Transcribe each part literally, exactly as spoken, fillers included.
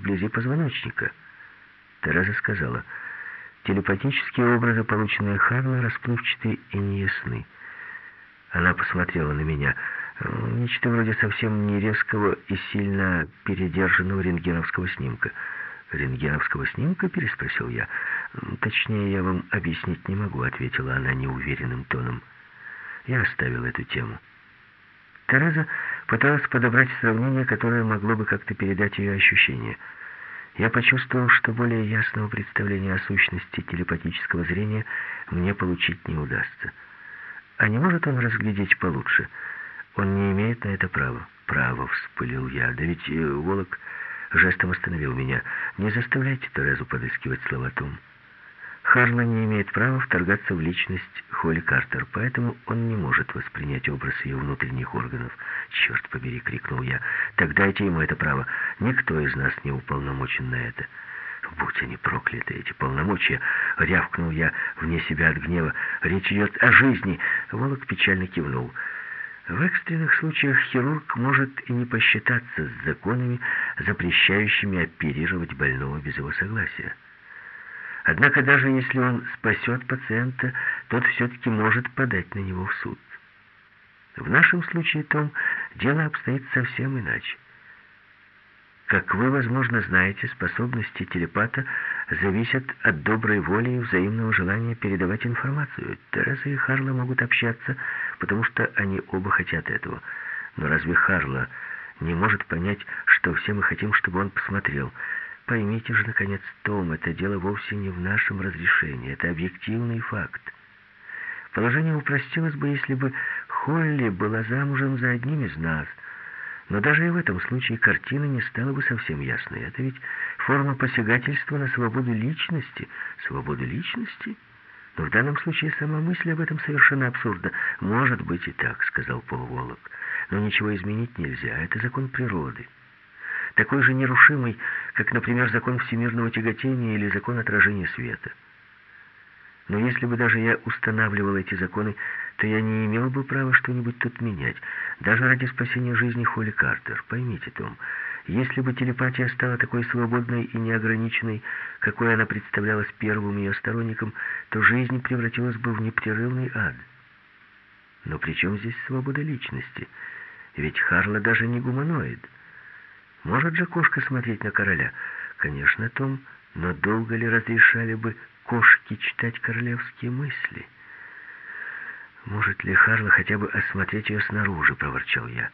вблизи позвоночника. Тереза сказала: телепатические образы, полученные Харлой, расплывчаты и неясны. Она посмотрела на меня. Нечто вроде совсем не резкого и сильно передержанного рентгеновского снимка. «Рентгеновского снимка?» — переспросил я. «Точнее, я вам объяснить не могу», — ответила она неуверенным тоном. Я оставил эту тему. Тереза пыталась подобрать сравнение, которое могло бы как-то передать ее ощущения. Я почувствовал, что более ясного представления о сущности телепатического зрения мне получить не удастся. А не может он разглядеть получше? Он не имеет на это права. «Право», — вспылил я. «Да ведь э, Волок жестом остановил меня. Не заставляйте Терезу подыскивать слова, Том. Харла не имеет права вторгаться в личность Холли Картер, поэтому он не может воспринять образ ее внутренних органов». «Черт побери!» — крикнул я. «Так дайте ему это право. Никто из нас не уполномочен на это». «Будь они прокляты, эти полномочия!» — рявкнул я вне себя от гнева. «Речь идет о жизни!» Волок печально кивнул. В экстренных случаях хирург может и не посчитаться с законами, запрещающими оперировать больного без его согласия. Однако даже если он спасет пациента, тот все-таки может подать на него в суд. В нашем случае, Том, дело обстоит совсем иначе. Как вы, возможно, знаете, способности телепата зависят от доброй воли и взаимного желания передавать информацию. Тереза и Харла могут общаться, потому что они оба хотят этого. Но разве Харла не может понять, что все мы хотим, чтобы он посмотрел? Поймите же, наконец, Том, это дело вовсе не в нашем разрешении. Это объективный факт. Положение упростилось бы, если бы Холли была замужем за одним из нас. Но даже и в этом случае картина не стала бы совсем ясной. Это ведь форма посягательства на свободу личности. Свободу личности? Но в данном случае сама мысль об этом совершенно абсурдна. «Может быть и так», — сказал Пол Волок. «Но ничего изменить нельзя. Это закон природы. Такой же нерушимый, как, например, закон всемирного тяготения или закон отражения света. Но если бы даже я устанавливал эти законы, то я не имел бы права что-нибудь тут менять, даже ради спасения жизни Холли Картер. Поймите, Том, если бы телепатия стала такой свободной и неограниченной, какой она представлялась первым ее сторонникам, то жизнь превратилась бы в непрерывный ад. Но при чем здесь свобода личности? Ведь Харла даже не гуманоид. Может же кошка смотреть на короля? Конечно, Том, но долго ли разрешали бы кошке читать королевские мысли? «Может ли Харла хотя бы осмотреть ее снаружи?» — проворчал я.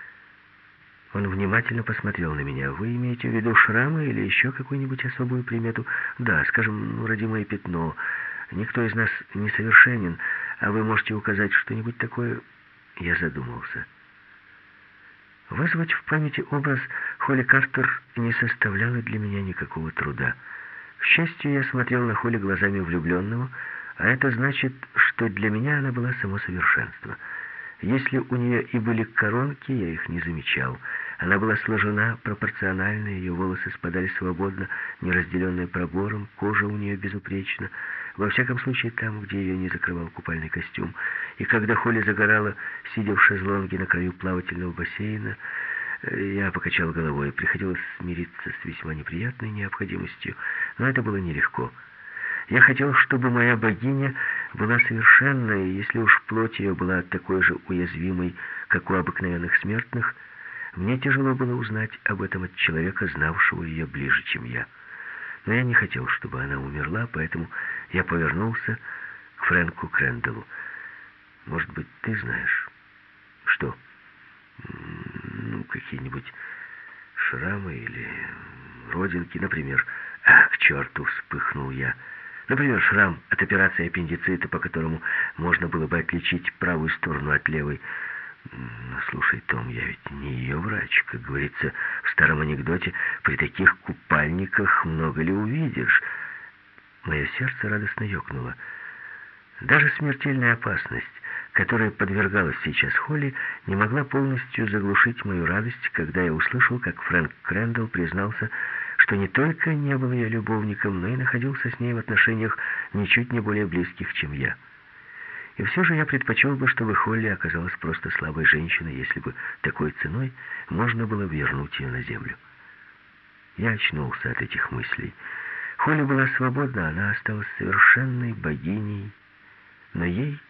Он внимательно посмотрел на меня. «Вы имеете в виду шрамы или еще какую-нибудь особую примету?» «Да, скажем, ну, родимое пятно. Никто из нас не совершенен, а вы можете указать что-нибудь такое?» Я задумался. Вызвать в памяти образ Холли Картер не составляло для меня никакого труда. К счастью, я смотрел на Холли глазами влюбленного, а это значит, что для меня она была само совершенство. Если у нее и были коронки, я их не замечал. Она была сложена пропорционально, ее волосы спадали свободно, не разделенные пробором, кожа у нее безупречна, во всяком случае там, где ее не закрывал купальный костюм. И когда Холли загорала, сидя в шезлонге на краю плавательного бассейна, я покачал головой. Приходилось смириться с весьма неприятной необходимостью, но это было нелегко. Я хотел, чтобы моя богиня была совершенной, и если уж плоть ее была такой же уязвимой, как у обыкновенных смертных, мне тяжело было узнать об этом от человека, знавшего ее ближе, чем я. Но я не хотел, чтобы она умерла, поэтому я повернулся к Фрэнку Крэндаллу. «Может быть, ты знаешь?» «Что?» «Ну, какие-нибудь шрамы или родинки, например». «Ах, к черту!» — вспыхнул я. «Например, шрам от операции аппендицита, по которому можно было бы отличить правую сторону от левой». «Ну, слушай, Том, я ведь не ее врач. Как говорится в старом анекдоте, при таких купальниках много ли увидишь?» Мое сердце радостно ёкнуло. Даже смертельная опасность, которой подвергалась сейчас Холли, не могла полностью заглушить мою радость, когда я услышал, как Фрэнк Крэндалл признался, что не только не был ее любовником, но и находился с ней в отношениях ничуть не более близких, чем я. И все же я предпочел бы, чтобы Холли оказалась просто слабой женщиной, если бы такой ценой можно было вернуть ее на землю. Я очнулся от этих мыслей. Холли была свободна, она осталась совершенной богиней, но ей